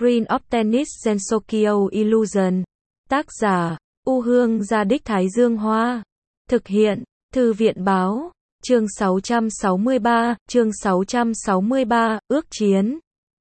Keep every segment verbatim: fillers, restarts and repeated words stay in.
Green of Tennis Sensokyo Illusion. Tác giả, U Hương Gia Đích Thái Dương Hoa. Thực hiện, Thư viện Báo. Chương sáu trăm sáu mươi ba, chương sáu trăm sáu mươi ba, ước chiến.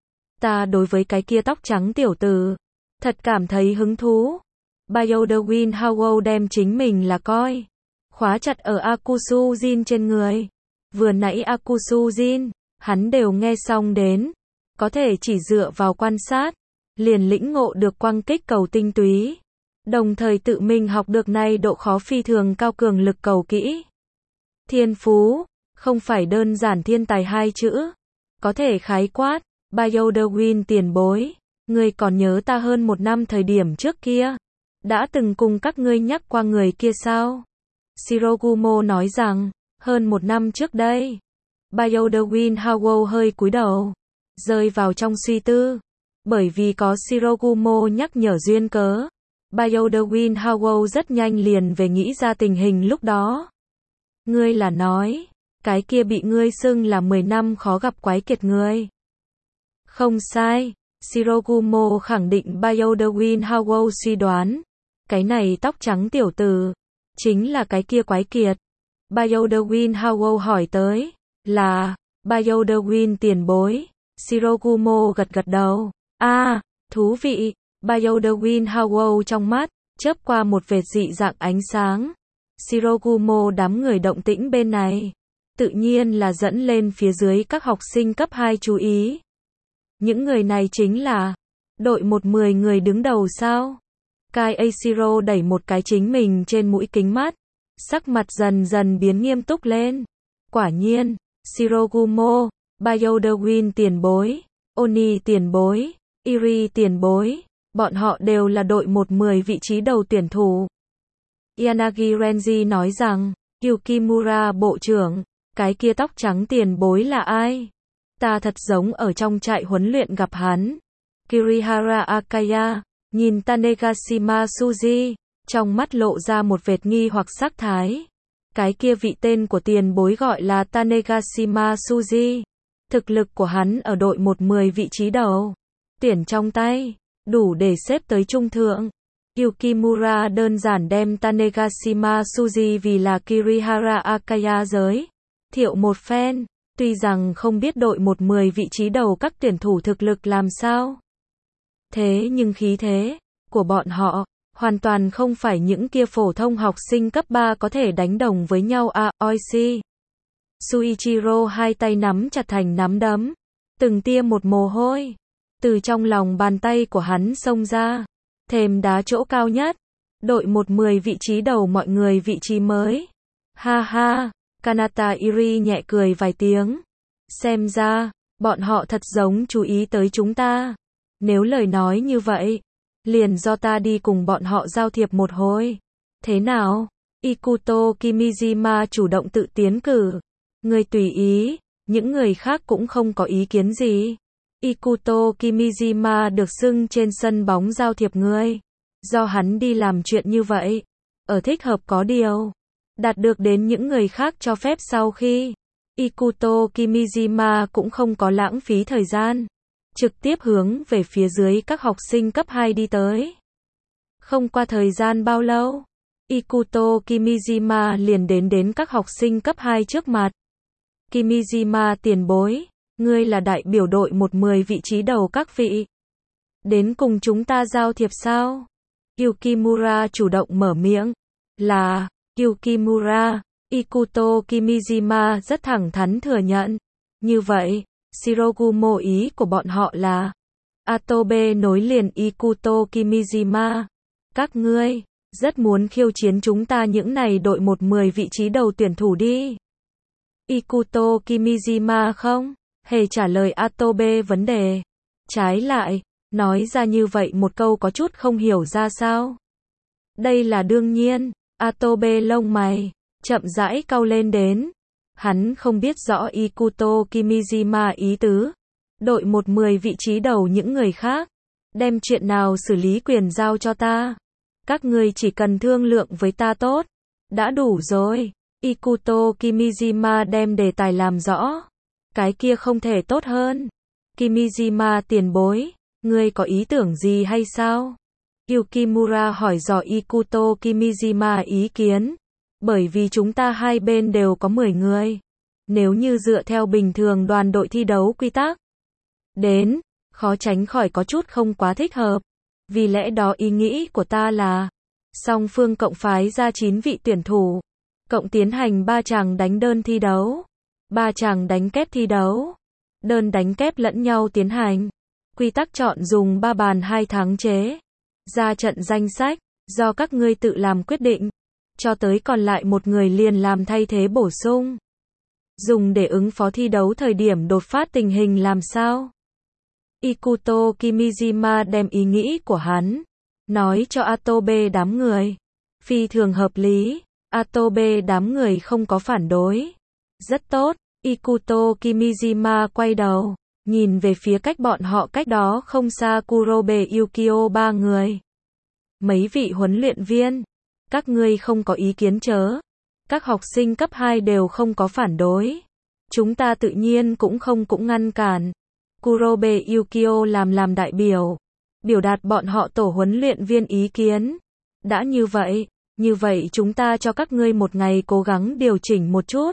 Ta đối với cái kia tóc trắng tiểu tử, thật cảm thấy hứng thú. Byoderwin Howell đem chính mình là coi khóa chặt ở Akusu Jin trên người. Vừa nãy Akusu Jin, hắn đều nghe xong đến. Có thể chỉ dựa vào quan sát, liền lĩnh ngộ được quang kích cầu tinh túy. Đồng thời tự mình học được này độ khó phi thường cao cường lực cầu kỹ. Thiên phú, không phải đơn giản thiên tài hai chữ. Có thể khái quát, Byoderwin tiền bối. Ngươi còn nhớ ta hơn một năm thời điểm trước kia. Đã từng cùng các ngươi nhắc qua người kia sao? Shirogumo nói rằng, hơn một năm trước đây. Byoderwin Howell hơi cúi đầu, rơi vào trong suy tư. Bởi vì có Shirogumo nhắc nhở duyên cớ, Byoderwin Howell rất nhanh liền về nghĩ ra tình hình lúc đó. Ngươi là nói, cái kia bị ngươi xưng là mười năm khó gặp quái kiệt ngươi. Không sai, Shirogumo khẳng định Byoderwin Howell suy đoán. Cái này tóc trắng tiểu tử, chính là cái kia quái kiệt. Byoderwin Howell hỏi tới, là, Byoderwin tiền bối. Shirogumo gật gật đầu. A, à, thú vị. Byoderwin Howell trong mắt chớp qua một vệt dị dạng ánh sáng. Shirogumo đám người động tĩnh bên này, tự nhiên là dẫn lên phía dưới các học sinh cấp hai chú ý. Những người này chính là đội một mười người đứng đầu sao? Kai Ashiro đẩy một cái chính mình trên mũi kính mắt, sắc mặt dần dần biến nghiêm túc lên. Quả nhiên, Shirogumo, Byoderwin tiền bối, Oni tiền bối, Iri tiền bối, bọn họ đều là đội một mười vị trí đầu tuyển thủ. Yanagi Renji nói rằng, Yukimura bộ trưởng, cái kia tóc trắng tiền bối là ai? Ta thật giống ở trong trại huấn luyện gặp hắn. Kirihara Akaya, nhìn Tanegashima Suji, trong mắt lộ ra một vệt nghi hoặc sắc thái. Cái kia vị tên của tiền bối gọi là Tanegashima Suji. Thực lực của hắn ở đội một mười vị trí đầu. Tuyển trong tay, đủ để xếp tới trung thượng. Yukimura đơn giản đem Tanegashima Suji vì là Kirihara Akaya giới thiệu một phen, tuy rằng không biết đội một mười vị trí đầu các tuyển thủ thực lực làm sao. Thế nhưng khí thế của bọn họ hoàn toàn không phải những kia phổ thông học sinh cấp ba có thể đánh đồng với nhau. A, Oishi Suichiro hai tay nắm chặt thành nắm đấm, từng tia một mồ hôi từ trong lòng bàn tay của hắn xông ra. Thềm đá chỗ cao nhất, đội một mười vị trí đầu mọi người vị trí mới. Ha ha, Kanata Iri nhẹ cười vài tiếng. Xem ra, bọn họ thật giống chú ý tới chúng ta. Nếu lời nói như vậy, liền do ta đi cùng bọn họ giao thiệp một hồi. Thế nào? Ikuto Kimijima chủ động tự tiến cử. Người tùy ý, những người khác cũng không có ý kiến gì. Ikuto Kimijima được xưng trên sân bóng giao thiệp người. Do hắn đi làm chuyện như vậy, ở thích hợp có điều, đạt được đến những người khác cho phép sau khi. Ikuto Kimijima cũng không có lãng phí thời gian, trực tiếp hướng về phía dưới các học sinh cấp hai đi tới. Không qua thời gian bao lâu, Ikuto Kimijima liền đến đến các học sinh cấp hai trước mặt. Kimijima tiền bối, ngươi là đại biểu đội một mười vị trí đầu các vị. Đến cùng chúng ta giao thiệp sao? Yukimura chủ động mở miệng. Là, Yukimura. Ikuto Kimijima rất thẳng thắn thừa nhận. Như vậy, Shirogumo ý của bọn họ là Atobe nối liền Ikuto Kimijima. Các ngươi, rất muốn khiêu chiến chúng ta những này đội một mười vị trí đầu tuyển thủ đi. Ikuto Kimijima không hề trả lời Atobe vấn đề. Trái lại, nói ra như vậy một câu có chút không hiểu ra sao. Đây là đương nhiên. Atobe lông mày chậm rãi cau lên đến. Hắn không biết rõ Ikuto Kimijima ý tứ. Đội một mười vị trí đầu những người khác, đem chuyện nào xử lý quyền giao cho ta. Các ngươi chỉ cần thương lượng với ta tốt, đã đủ rồi. Ikuto Kimijima đem đề tài làm rõ. Cái kia không thể tốt hơn. Kimijima tiền bối, Ngươi có ý tưởng gì hay sao? Yukimura hỏi dò Ikuto Kimijima ý kiến. Bởi vì chúng ta hai bên đều có mười người. Nếu như dựa theo bình thường đoàn đội thi đấu quy tắc đến, khó tránh khỏi có chút không quá thích hợp. Vì lẽ đó ý nghĩ của ta là song phương cộng phái ra chín vị tuyển thủ, cộng tiến hành ba chàng đánh đơn thi đấu, ba chàng đánh kép thi đấu, đơn đánh kép lẫn nhau tiến hành. Quy tắc chọn dùng ba bàn hai thắng chế. Ra trận danh sách, do các ngươi tự làm quyết định, cho tới còn lại một người liền làm thay thế bổ sung. Dùng để ứng phó thi đấu thời điểm đột phát tình hình làm sao? Ikuto Kimijima đem ý nghĩ của hắn nói cho Atobe đám người. Phi thường hợp lý, Atobe đám người không có phản đối. Rất tốt, Ikuto Kimijima quay đầu, nhìn về phía cách bọn họ cách đó không xa Kurobe Yukio ba người. Mấy vị huấn luyện viên, các ngươi không có ý kiến chớ. Các học sinh cấp hai đều không có phản đối. Chúng ta tự nhiên cũng không cũng ngăn cản. Kurobe Yukio làm làm đại biểu, biểu đạt bọn họ tổ huấn luyện viên ý kiến. Đã như vậy, như vậy chúng ta cho các ngươi một ngày cố gắng điều chỉnh một chút.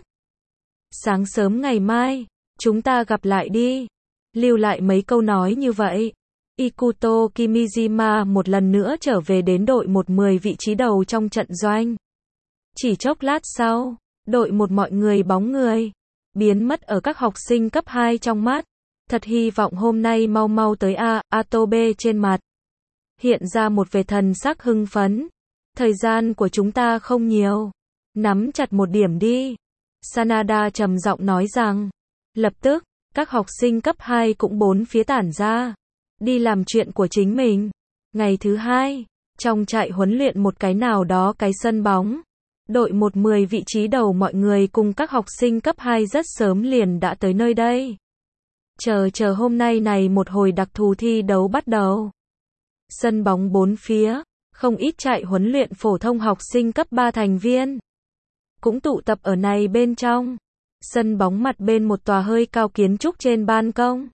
Sáng sớm ngày mai, chúng ta gặp lại đi. Lưu lại mấy câu nói như vậy. Ikuto Kimijima một lần nữa trở về đến đội một mười vị trí đầu trong trận doanh. Chỉ chốc lát sau, đội một mọi người bóng người biến mất ở các học sinh cấp hai trong mắt. Thật hy vọng hôm nay mau mau tới a, Atobe trên mặt hiện ra một vẻ thần sắc hưng phấn. Thời gian của chúng ta không nhiều, nắm chặt một điểm đi. Sanada trầm giọng nói rằng. Lập tức, các học sinh cấp hai cũng bốn phía tản ra, đi làm chuyện của chính mình. Ngày thứ hai, trong trại huấn luyện một cái nào đó cái sân bóng, đội một mười vị trí đầu mọi người cùng các học sinh cấp hai rất sớm liền đã tới nơi đây. Chờ chờ hôm nay này một hồi đặc thù thi đấu bắt đầu. Sân bóng bốn phía, không ít trại huấn luyện phổ thông học sinh cấp ba thành viên cũng tụ tập ở này bên trong. Sân bóng mặt bên một tòa hơi cao kiến trúc trên ban công.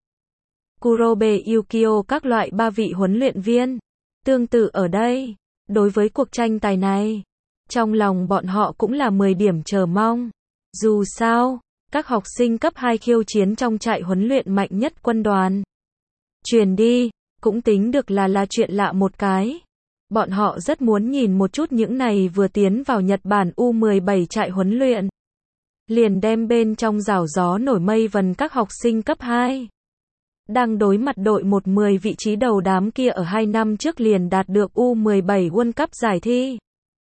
Kurobe Yukio các loại ba vị huấn luyện viên. Tương tự ở đây, đối với cuộc tranh tài này, trong lòng bọn họ cũng là mười điểm chờ mong. Dù sao, các học sinh cấp hai khiêu chiến trong trại huấn luyện mạnh nhất quân đoàn. Truyền đi, cũng tính được là là chuyện lạ một cái. Bọn họ rất muốn nhìn một chút những này vừa tiến vào Nhật Bản U mười bảy trại huấn luyện. Liền đem bên trong rào gió nổi mây vần các học sinh cấp hai. Đang đối mặt đội một mười vị trí đầu đám kia ở hai năm trước liền đạt được U mười bảy World Cup giải thi.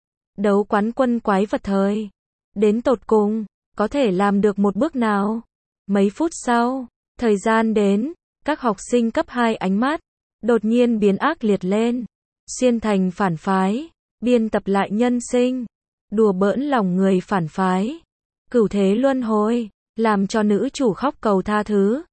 Đấu quán quân quái vật thời. Đến tột cùng, có thể làm được một bước nào? Mấy phút sau, thời gian đến, các học sinh cấp hai ánh mắt đột nhiên biến ác liệt lên. Xuyên thành phản phái, biên tập lại nhân sinh, đùa bỡn lòng người phản phái. Cửu thế luân hồi, làm cho nữ chủ khóc cầu tha thứ.